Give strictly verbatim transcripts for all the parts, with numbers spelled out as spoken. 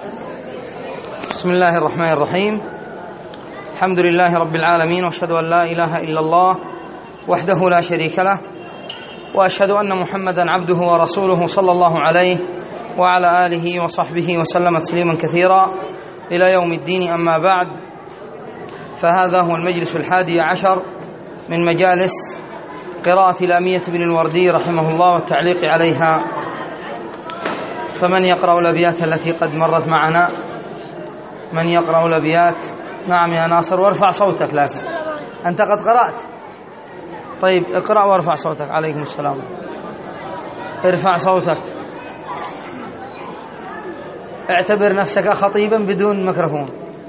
بسم الله الرحمن الرحيم. الحمد لله رب العالمين، واشهد أن لا إله إلا الله وحده لا شريك له، وأشهد أن محمدا عبده ورسوله صلى الله عليه وعلى آله وصحبه وسلم تسليما كثيرا إلى يوم الدين. أما بعد، فهذا هو المجلس الحادي عشر من مجالس قراءة لامية بن الوردي رحمه الله والتعليق عليها. فمن يقرأ الأبيات التي قد مرت معنا؟ من يقرأ الأبيات؟ نعم يا ناصر، وارفع صوتك. لكن أنت قد قرأت. طيب اقرأ وارفع صوتك. عليكم السلام. ارفع صوتك، اعتبر نفسك خطيبا بدون ميكروفون.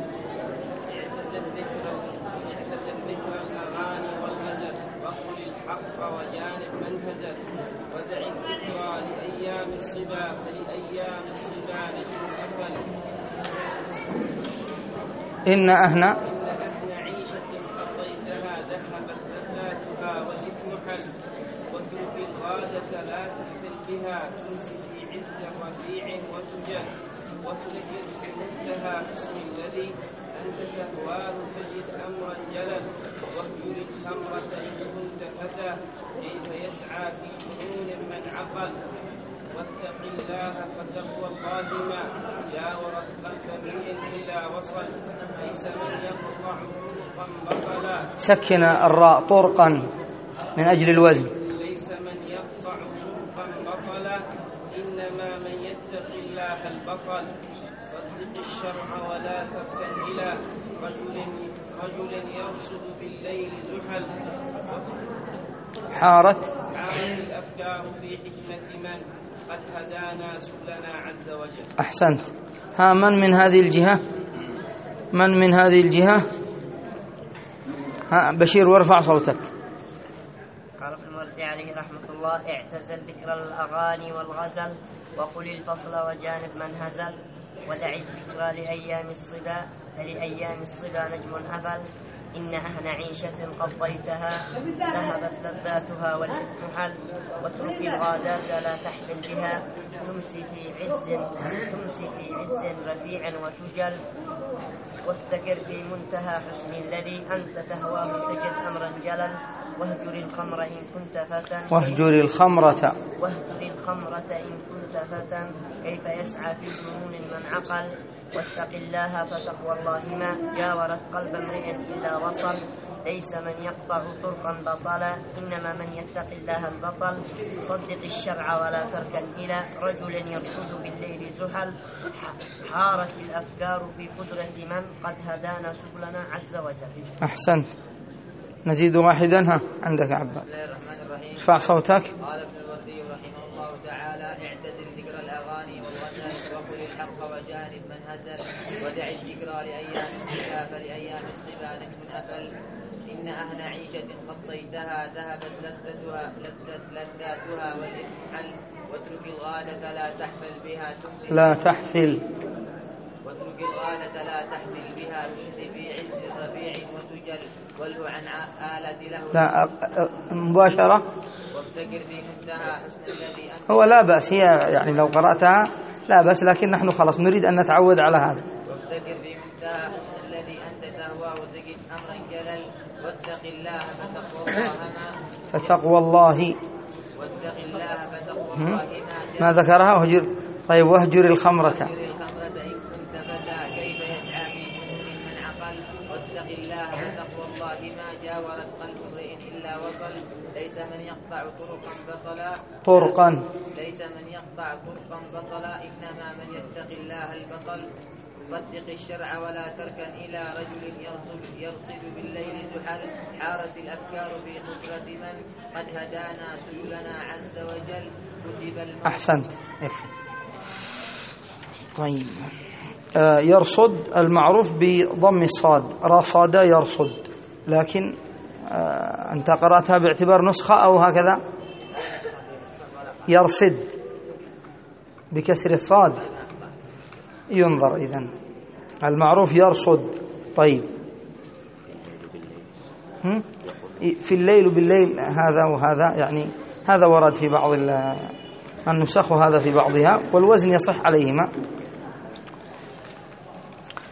إن أهنى عيشة قضيتها ذهبت لذاتها والإثم حل، واترك الغادة لا تحفل بها تمسي في عز رفيع وتجل، واترك منتهى حسن الذي أنت تهواه تجد أمرا جلل، واهجر الخمرة إن كنت فتى كيف يسعى في جنون من عقل، واتق الله فتقوى الله ما جاورت قلب امرئ إلا وصل، ليس من يقطع طرقا بطلا. سكن الراء طرقا من أجل الوزن. ليس من يقطع طرقا بطلا، إنما من يتق الله البطل. صدق الشرع ولا تركن إلى رجل رجل يرصد بالليل زحل، حارت حارت الأفكار في حكمة من قد هدانا سبلنا عز وجل. أحسنت. ها، من من هذه الجهة؟ من من هذه الجهة؟ ها بشير، وارفع صوتك. قال ابن المرسي عليه رحمة الله: اعتزل ذكر الأغاني والغزل، وقل الفصل وجانب من هزل، ودع الذكرى لأيام الصبا، فلأيام الصبا نجم أبل، إن أهن عيشة قضيتها ذهبت لذاتها والإثم حل، واترك الغادات لا تحفل بها تمسي في عز تمسي في عز رفيع وتجل، وافتكر في منتهى حسن الذي أنت تهواه تجد أمرا جلل، واهجر الخمر إن كنت فتى واهجر الخمرة واهجر الخمرة إن كنت فتى كيف يسعى في جنون من عقل، واتق الله فتقوى الله ما جاورت قلب امرئ إلا وصل، ليس من يقطع طرقا بطلا، إنما من يتق الله البطل. صدق الشرع ولا تركن إلى رجل يرصد بالليل زحل، حارت الأفكار في قدرة من قد هدانا سبلنا عز وجل. أحسنت. نزيد واحدا. ها عندك عباد. بسم الله الرحمن الرحيم. ارفع صوتك. قال ابن الوردي رحمه الله تعالى: اعتزل ذكر الأغاني والغزل، وقل الحق وجانب من هزل، ودع الذكرى لأيام الصبا، فلأيام الصبا نجم أفل، إن أهن عيشة قضيتها ذهبت لذتها لذت لذاتها والإثم حل، واترك الغالة لا تحفل بها تمسي لا تحفل واترك الغالة لا تحمل بها تمسي في عز ربيع وتجل، والهو عن آلة له لا مباشرة. وافتكر في منتهى حسن الذي أنت هو لا بأس، هي يعني لو قرأتها لا بأس، لكن نحن خلاص نريد أن نتعود على هذا. وافتكر في منتهى حسن الذي أنت تهواه تجد أمرا جلل، واتق الله فتقوى الله ما فتقوى الله واتق الله فتقوى الله ما ما ذكرها. وهجر. طيب واهجر الخمرة الخمرة إن كنت فتى كيف يسعى في جنون من عقل، واتق الله فتقوى الله ما جاورت قلب امرئ إلا وصل، ليس من يقطع طرقا بطلا طرقا ليس من يقطع طرقا بطلا إنما من يتق الله البطل. صدق الشرع ولا تركن إلى رجل يرصد, يرصد بالليل زحل، حارت الأفكار في قدرة من قد هدانا سبلنا عز وجل، كتب الموت. أحسنت. يكفي. طيب آه يرصد المعروف بضم الصاد، رصد يرصد، لكن آه أنت قرأتها باعتبار نسخة أو هكذا؟ يرصد بكسر الصاد ينظر. إذن المعروف يرصد. طيب في الليل وبالليل هذا وهذا، يعني هذا ورد في بعض النسخ وهذا في بعضها، والوزن يصح عليهما.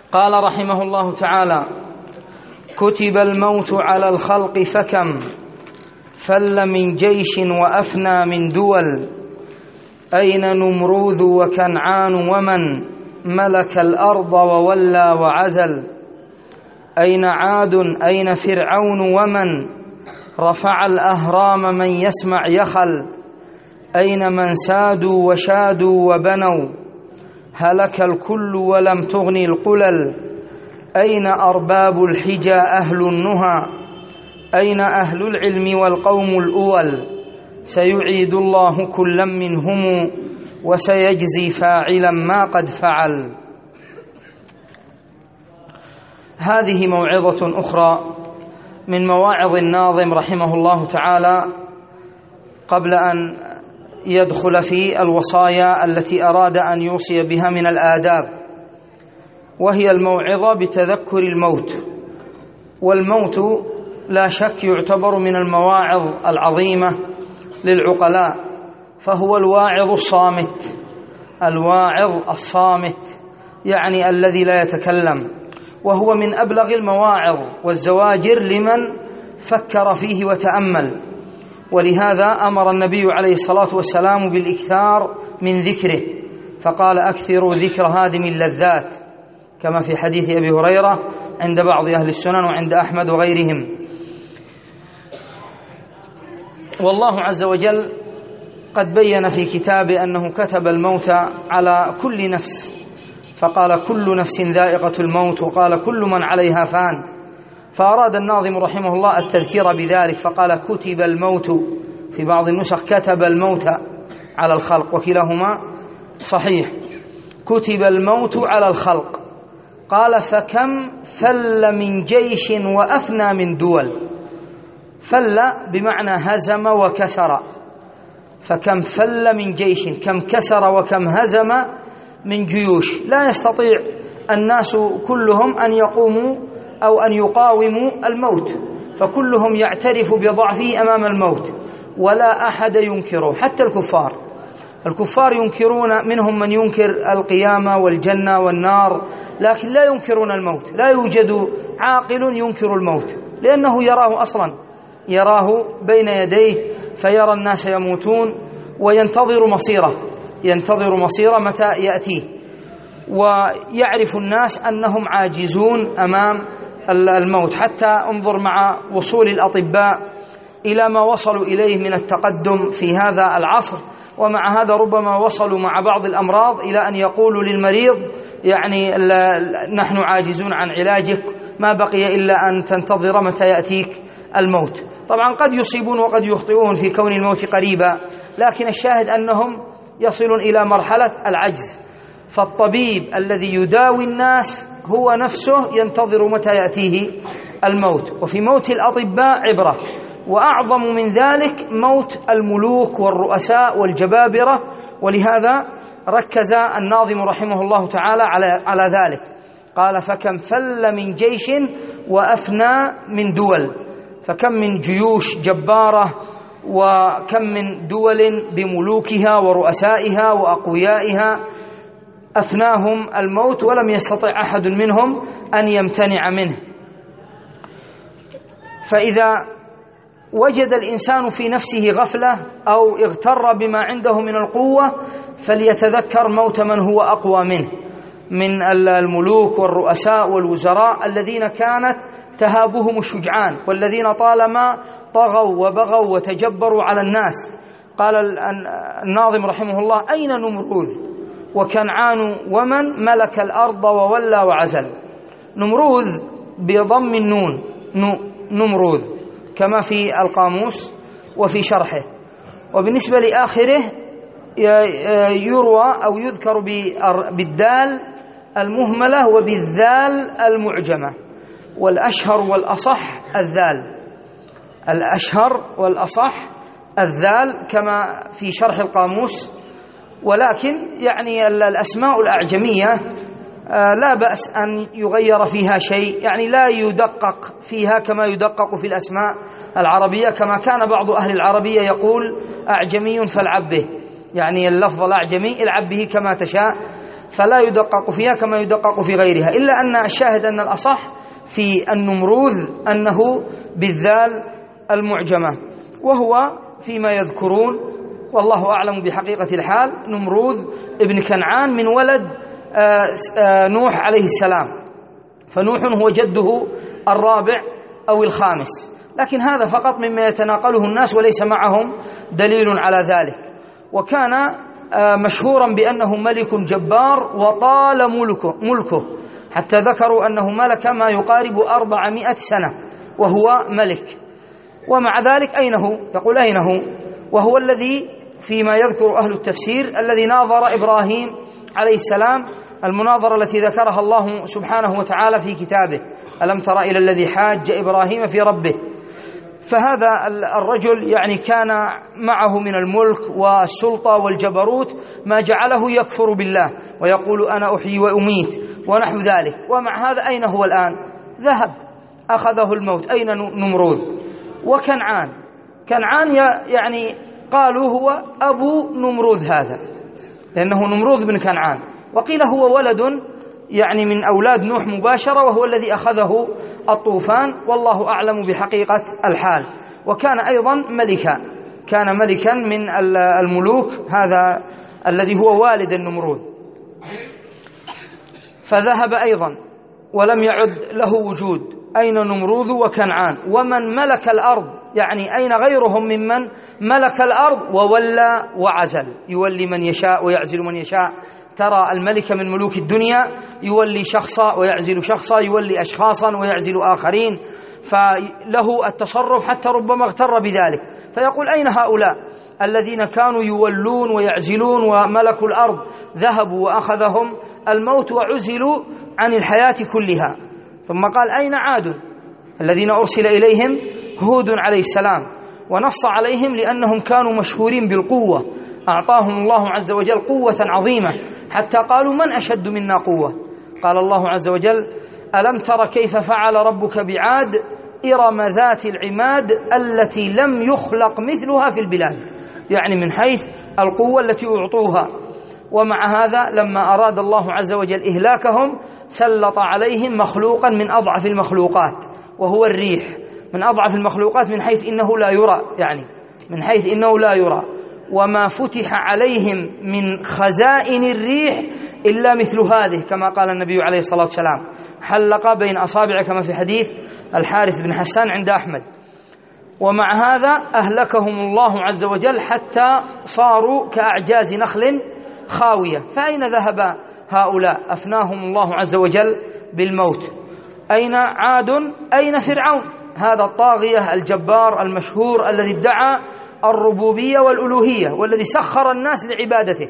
قال رحمه الله تعالى: كتب الموت على الخلق فكم فل من جيش وأفنى من دول، أين نمروذ وكنعان ومن ملك الأرض وولى وعزل، أين عاد أين فرعون ومن رفع الأهرام من يسمع يخل، أين من سادوا وشادوا وبنوا هلك الكل ولم تغني القلل، أين أرباب الحجى أهل النهى، أين أهل العلم والقوم الأول، سيعيد الله كلا منهم وسيجزي فاعلا ما قد فعل. هذه موعظة أخرى من مواعظ الناظم رحمه الله تعالى قبل أن يدخل في الوصايا التي أراد أن يوصي بها من الآداب، وهي الموعظة بتذكر الموت. والموت لا شك يعتبر من المواعظ العظيمة للعقلاء، فهو الواعظ الصامت، الواعظ الصامت يعني الذي لا يتكلم، وهو من أبلغ المواعظ والزواجر لمن فكر فيه وتأمل. ولهذا أمر النبي عليه الصلاة والسلام بالإكثار من ذكره، فقال: أكثروا ذكر هادم اللذات، كما في حديث أبي هريرة عند بعض أهل السنن وعند أحمد وغيرهم. والله عز وجل قد بين في كتابه أنه كتب الموت على كل نفس، فقال: كل نفس ذائقة الموت، وقال: كل من عليها فان. فأراد الناظم رحمه الله التذكير بذلك فقال: كتب الموت، في بعض النسخ كتب الموت على الخلق، وكلاهما صحيح. كتب الموت على الخلق. قال: فكم فل من جيش وأفنى من دول. فل بمعنى هزم وكسر، فكم فل من جيش، كم كسر وكم هزم من جيوش. لا يستطيع الناس كلهم أن يقوموا أو أن يقاوموا الموت، فكلهم يعترف بضعفه أمام الموت، ولا أحد ينكره، حتى الكفار. الكفار ينكرون، منهم من ينكر القيامة والجنة والنار، لكن لا ينكرون الموت. لا يوجد عاقل ينكر الموت، لأنه يراه أصلا، يراه بين يديه، فيرى الناس يموتون وينتظر مصيره، ينتظر مصيره متى يأتيه. ويعرف الناس أنهم عاجزون أمام الموت، حتى انظر مع وصول الأطباء إلى ما وصلوا إليه من التقدم في هذا العصر، ومع هذا ربما وصلوا مع بعض الأمراض إلى أن يقولوا للمريض: يعني نحن عاجزون عن علاجك، ما بقي إلا أن تنتظر متى يأتيك الموت. طبعا قد يصيبون وقد يخطئون في كون الموت قريبا، لكن الشاهد أنهم يصلون إلى مرحلة العجز. فالطبيب الذي يداوي الناس هو نفسه ينتظر متى يأتيه الموت. وفي موت الأطباء عبرة، وأعظم من ذلك موت الملوك والرؤساء والجبابرة، ولهذا ركز الناظم رحمه الله تعالى على على ذلك. قال: فكم فل من جيش وأفنى من دول. فكم من جيوش جبارة، وكم من دول بملوكها ورؤسائها وأقويائها أفناهم الموت، ولم يستطع أحد منهم أن يمتنع منه. فإذا وجد الإنسان في نفسه غفلة أو اغتر بما عنده من القوة، فليتذكر موت من هو أقوى منه، من الملوك والرؤساء والوزراء الذين كانت تهابهم الشجعان، والذين طالما طغوا وبغوا وتجبروا على الناس. قال الناظم رحمه الله: أين نمروذ وكنعان ومن ملك الأرض وولى وعزل. نمروذ بضم النون، نمروذ، كما في القاموس وفي شرحه. وبالنسبة لآخره يروى أو يذكر بالدال المهملة وبالذال المعجمة، والأشهر والأصح الذال، الأشهر والأصح الذال كما في شرح القاموس. ولكن يعني الأسماء الأعجمية لا بأس أن يغير فيها شيء، يعني لا يدقق فيها كما يدقق في الأسماء العربية، كما كان بعض أهل العربية يقول: أعجمي فالعب به، يعني اللفظ الأعجمي العب به كما تشاء. فلا يدقق فيها كما يدقق في غيرها، إلا أن الشاهد أن الأصح في النمروذ أنه بالذال المعجمة، وهو فيما يذكرون والله أعلم بحقيقة الحال نمروذ ابن كنعان من ولد نوح عليه السلام، فنوح هو جده الرابع أو الخامس، لكن هذا فقط مما يتناقله الناس وليس معهم دليل على ذلك. وكان مشهورا بأنه ملك جبار وطال ملكه, ملكه حتى ذكروا أنه ملك ما يقارب أربعمائة سنة وهو ملك. ومع ذلك أين هو؟ يقول أين هو؟ وهو الذي فيما يذكر أهل التفسير الذي ناظر إبراهيم عليه السلام، المناظرة التي ذكرها الله سبحانه وتعالى في كتابه: ألم تر إلى الذي حاج إبراهيم في ربه. فهذا الرجل يعني كان معه من الملك والسلطة والجبروت ما جعله يكفر بالله ويقول أنا أحيي وأميت ونحو ذلك. ومع هذا أين هو الآن؟ ذهب، أخذه الموت. أين نمروذ؟ وكنعان، كنعان يعني قالوا هو أبو نمروذ هذا، لأنه نمروذ بن كنعان، وقيل هو ولد يعني من أولاد نوح مباشرة، وهو الذي أخذه الطوفان، والله أعلم بحقيقة الحال. وكان أيضا ملكا، كان ملكا من الملوك هذا الذي هو والد النمروذ. فذهب أيضا ولم يعد له وجود. أين نمروذ وكنعان؟ ومن ملك الأرض، يعني أين غيرهم ممن ملك الأرض وولى وعزل، يولي من يشاء ويعزل من يشاء. ترى الملك من ملوك الدنيا يولي شخصا ويعزل شخصا، يولي أشخاصا ويعزل آخرين، فله التصرف حتى ربما اغتر بذلك. فيقول أين هؤلاء الذين كانوا يولون ويعزلون وملكوا الأرض؟ ذهبوا وأخذهم الموت وعزلوا عن الحياة كلها. ثم قال أين عاد الذين أرسل إليهم هود عليه السلام؟ ونص عليهم لأنهم كانوا مشهورين بالقوة، أعطاهم الله عز وجل قوة عظيمة حتى قالوا من أشد منا قوة؟ قال الله عز وجل ألم تر كيف فعل ربك بعاد إرم ذات العماد التي لم يخلق مثلها في البلاد، يعني من حيث القوة التي أعطوها. ومع هذا لما أراد الله عز وجل إهلاكهم سلط عليهم مخلوقا من أضعف المخلوقات، وهو الريح، من أضعف المخلوقات من حيث إنه لا يرى، يعني من حيث إنه لا يرى. وما فتح عليهم من خزائن الريح إلا مثل هذه، كما قال النبي عليه الصلاة والسلام: حلق بين أصابع، كما في حديث الحارث بن حسان عند أحمد. ومع هذا أهلكهم الله عز وجل حتى صاروا كأعجاز نخل خاوية. فأين ذهب هؤلاء؟ أفناهم الله عز وجل بالموت. أين عاد؟ أين فرعون هذا الطاغية الجبار المشهور الذي ادعى الربوبية والألوهية، والذي سخر الناس لعبادته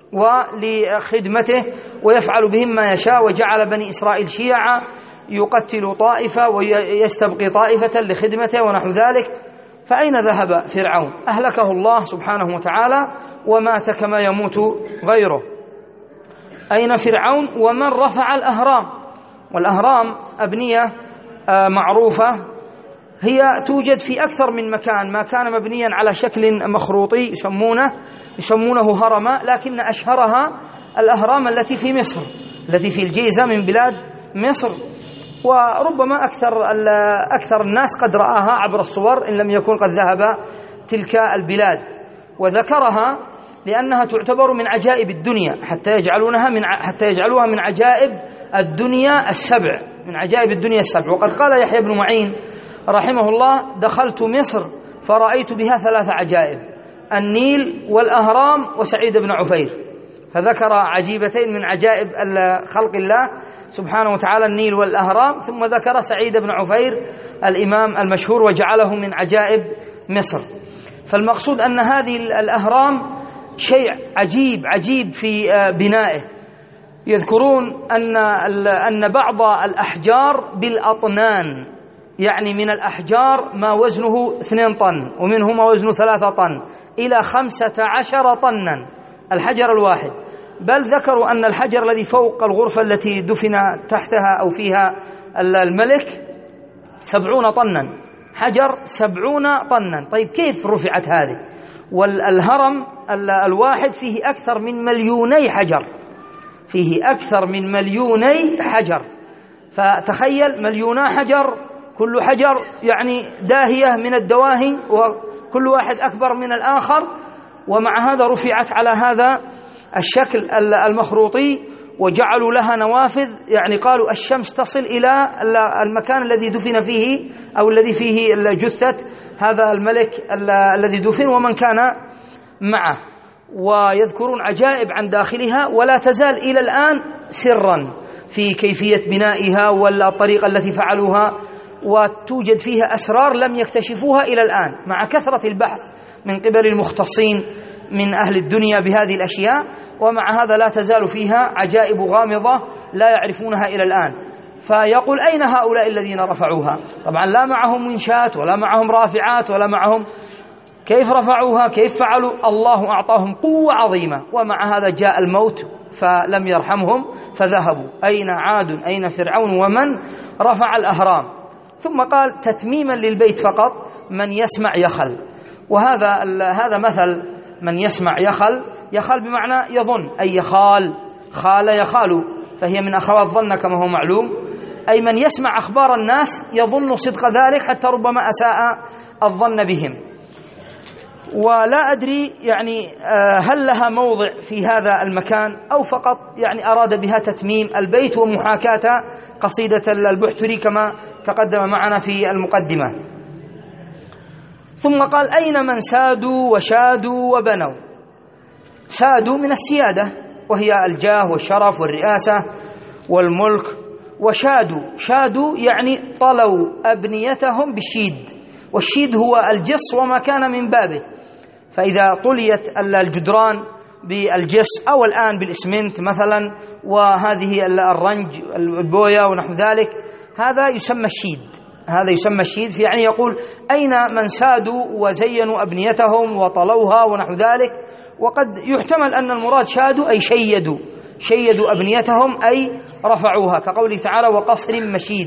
ولخدمته ويفعل بهم ما يشاء، وجعل بني إسرائيل شيعا يقتل طائفة ويستبقي طائفة لخدمته ونحو ذلك. فأين ذهب فرعون؟ أهلكه الله سبحانه وتعالى ومات كما يموت غيره. أين فرعون؟ ومن رفع الأهرام. والأهرام أبنية معروفة، هي توجد في أكثر من مكان، ما كان مبنيا على شكل مخروطي يسمونه يسمونه هرما، لكن أشهرها الأهرام التي في مصر، التي في الجيزة من بلاد مصر، وربما أكثر أكثر الناس قد رآها عبر الصور إن لم يكن قد ذهب تلك البلاد. وذكرها لأنها تعتبر من عجائب الدنيا، حتى يجعلونها من حتى يجعلوها من عجائب الدنيا السبع، من عجائب الدنيا السبع. وقد قال يحيى بن معين رحمه الله: دخلت مصر فرأيت بها ثلاث عجائب: النيل والأهرام وسعيد بن عفير. فذكر عجيبتين من عجائب خلق الله سبحانه وتعالى، النيل والأهرام، ثم ذكر سعيد بن عفير الإمام المشهور وجعله من عجائب مصر. فالمقصود أن هذه الأهرام شيء عجيب عجيب في بنائه. يذكرون أن أن بعض الأحجار بالأطنان، يعني من الأحجار ما وزنه اثنين طن، ومنه ما وزنه ثلاثة طن، إلى خمسة عشر طنا الحجر الواحد. بل ذكروا أن الحجر الذي فوق الغرفة التي دفن تحتها أو فيها الملك سبعون طنا، حجر سبعون طنا. طيب كيف رفعت هذه؟ والهرم الواحد فيه أكثر من مليوني حجر، فيه أكثر من مليوني حجر. فتخيل مليونا حجر، كل حجر يعني داهية من الدواهي وكل واحد أكبر من الآخر، ومع هذا رفعت على هذا الشكل المخروطي وجعلوا لها نوافذ. يعني قالوا الشمس تصل إلى المكان الذي دفن فيه أو الذي فيه جثة هذا الملك الذي دفن ومن كان معه، ويذكرون عجائب عن داخلها، ولا تزال إلى الآن سرا في كيفية بنائها والطريقة التي فعلوها، وتوجد فيها أسرار لم يكتشفوها إلى الآن مع كثرة البحث من قبل المختصين من أهل الدنيا بهذه الأشياء، ومع هذا لا تزال فيها عجائب غامضة لا يعرفونها إلى الآن. فيقول أين هؤلاء الذين رفعوها؟ طبعا لا معهم منشات ولا معهم رافعات ولا معهم، كيف رفعوها؟ كيف فعلوا؟ الله أعطاهم قوة عظيمة، ومع هذا جاء الموت فلم يرحمهم فذهبوا. أين عاد؟ أين فرعون ومن رفع الأهرام؟ ثم قال تتميما للبيت فقط: من يسمع يخل. وهذا هذا مثل من يسمع يخل، يخل بمعنى يظن، أي يخال، خال يخال، فهي من أخوات ظن كما هو معلوم، أي من يسمع أخبار الناس يظن صدق ذلك حتى ربما أساء الظن بهم. ولا أدري يعني هل لها موضع في هذا المكان أو فقط يعني أراد بها تتميم البيت ومحاكاة قصيدة البحتري كما تقدم معنا في المقدمة. ثم قال: أين من سادوا وشادوا وبنوا؟ سادوا من السيادة وهي الجاه والشرف والرئاسة والملك، وشادوا شادوا يعني طلوا أبنيتهم بالشيد، والشيد هو الجص وما كان من بابه. فإذا طليت الجدران بالجص أو الآن بالإسمنت مثلا، وهذه الرنج البوية ونحو ذلك، هذا يسمى الشيد، هذا يسمى الشيد. في يعني يقول أين من سادوا وزينوا أبنيتهم وطلوها ونحو ذلك. وقد يحتمل أن المراد شادوا أي شيدوا، شيدوا أبنيتهم أي رفعوها، كقوله تعالى: وقصر مشيد.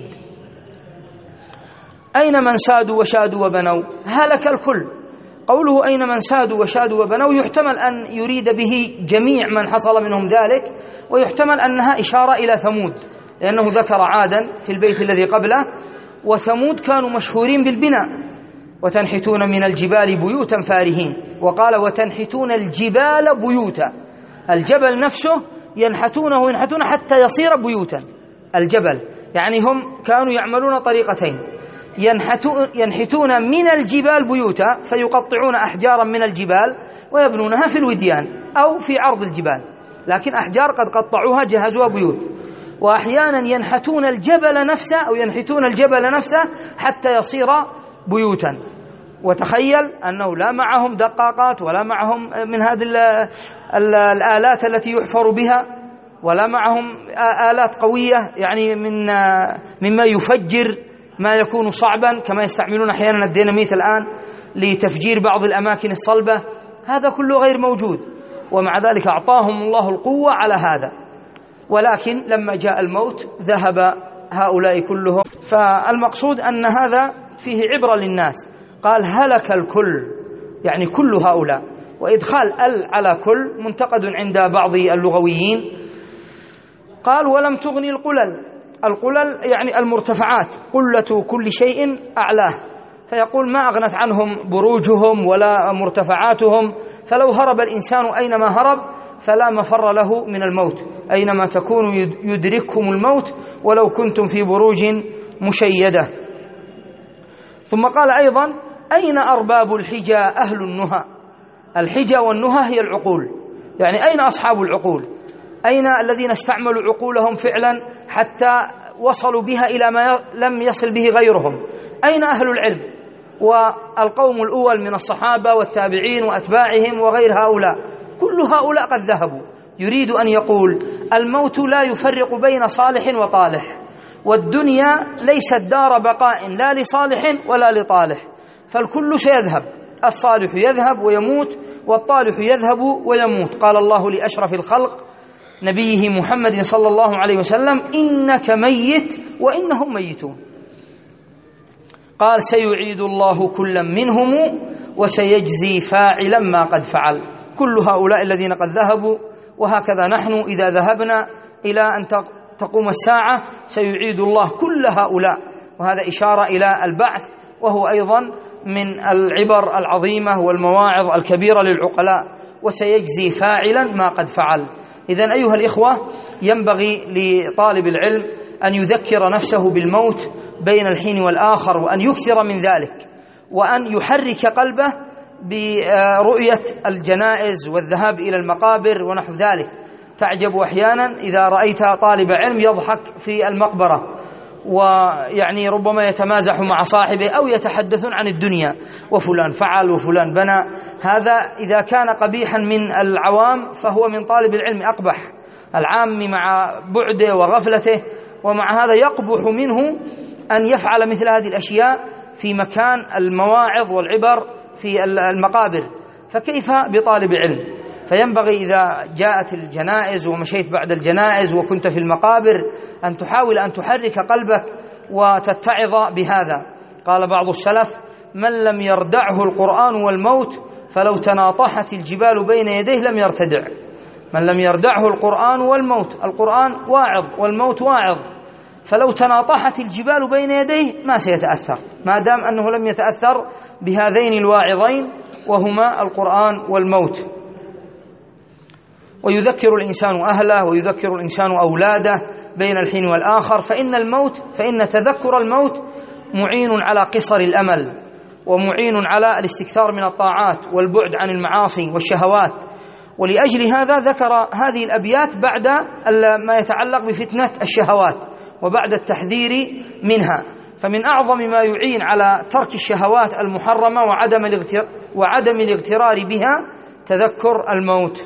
أين من سادوا وشادوا وبنوا؟ هلك الكل. قوله أين من سادوا وشادوا وبنوا يحتمل أن يريد به جميع من حصل منهم ذلك، ويحتمل أنها إشارة إلى ثمود، لأنه ذكر عادا في البيت الذي قبله، وثمود كانوا مشهورين بالبناء: وتنحتون من الجبال بيوتا فارهين. وقال: وتنحتون الجبال بيوتا، الجبل نفسه ينحتونه وينحتون حتى يصير بيوتا. الجبل يعني هم كانوا يعملون طريقتين: ينحتون من الجبال بيوتا فيقطعون أحجارا من الجبال ويبنونها في الوديان أو في عرض الجبال، لكن أحجار قد قطعوها جهزوها بيوت. وأحيانا ينحتون الجبل نفسه أو ينحتون الجبل نفسه حتى يصير بيوتا. وتخيل أنه لا معهم دقاقات ولا معهم من هذه الآلات التي يحفر بها، ولا معهم آلات قوية يعني من مما يفجر ما يكون صعبا، كما يستعملون أحيانا الديناميت الآن لتفجير بعض الأماكن الصلبة. هذا كله غير موجود، ومع ذلك أعطاهم الله القوة على هذا. ولكن لما جاء الموت ذهب هؤلاء كلهم. فالمقصود أن هذا فيه عبرة للناس. قال: هلك الكل، يعني كل هؤلاء. وإدخال ال على كل منتقد عند بعض اللغويين. قال: ولم تغني القلل. القلل يعني المرتفعات، قلة كل شيء أعلاه، فيقول ما أغنت عنهم بروجهم ولا مرتفعاتهم، فلو هرب الإنسان أينما هرب فلا مفر له من الموت، أينما تكونوا يدرككم الموت ولو كنتم في بروج مشيدة. ثم قال أيضا: أين أرباب الحجى أهل النهى؟ الحجى والنهى هي العقول، يعني أين أصحاب العقول؟ أين الذين استعملوا عقولهم فعلا حتى وصلوا بها إلى ما لم يصل به غيرهم؟ أين أهل العلم والقوم الأول من الصحابة والتابعين وأتباعهم وغير هؤلاء؟ كل هؤلاء قد ذهبوا. يريد أن يقول الموت لا يفرق بين صالح وطالح، والدنيا ليست دار بقاء لا لصالح ولا لطالح، فالكل سيذهب، الصالح يذهب ويموت والطالح يذهب ويموت. قال الله لأشرف الخلق نبيه محمد صلى الله عليه وسلم: إنك ميت وإنهم ميتون. قال: سيعيد الله كلا منهم وسيجزي فاعلا ما قد فعل. كل هؤلاء الذين قد ذهبوا وهكذا نحن إذا ذهبنا إلى أن تقوم الساعة سيعيد الله كل هؤلاء، وهذا إشارة إلى البعث، وهو أيضا من العبر العظيمة والمواعظ الكبيرة للعقلاء، وسيجزي فاعلا ما قد فعل. إذن أيها الإخوة، ينبغي لطالب العلم أن يذكر نفسه بالموت بين الحين والآخر، وأن يكثر من ذلك، وأن يحرك قلبه برؤية الجنائز والذهاب إلى المقابر ونحو ذلك. تعجب أحيانا إذا رأيت طالب علم يضحك في المقبرة، ويعني ربما يتمازح مع صاحبه أو يتحدثون عن الدنيا، وفلان فعل وفلان بنى. هذا إذا كان قبيحا من العوام فهو من طالب العلم أقبح، العام مع بعده وغفلته، ومع هذا يقبح منه أن يفعل مثل هذه الأشياء في مكان المواعظ والعبر في المقابر، فكيف بطالب علم؟ فينبغي إذا جاءت الجنائز ومشيت بعد الجنائز وكنت في المقابر أن تحاول أن تحرك قلبك وتتعظ بهذا. قال بعض السلف: من لم يردعه القرآن والموت فلو تناطحت الجبال بين يديه لم يرتدع. من لم يردعه القرآن والموت، القرآن واعظ والموت واعظ، فلو تناطحت الجبال بين يديه ما سيتأثر، ما دام أنه لم يتأثر بهذين الواعظين وهما القرآن والموت. ويذكر الإنسان أهله ويذكر الإنسان أولاده بين الحين والآخر، فإن الموت فإن تذكر الموت معين على قصر الأمل، ومعين على الاستكثار من الطاعات والبعد عن المعاصي والشهوات. ولأجل هذا ذكر هذه الأبيات بعد ما يتعلق بفتنة الشهوات وبعد التحذير منها. فمن أعظم ما يعين على ترك الشهوات المحرمة وعدم وعدم الاغترار بها تذكر الموت.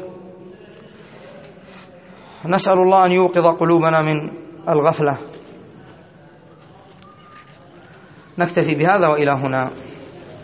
نسأل الله أن يوقظ قلوبنا من الغفلة. نكتفي بهذا وإلى هنا.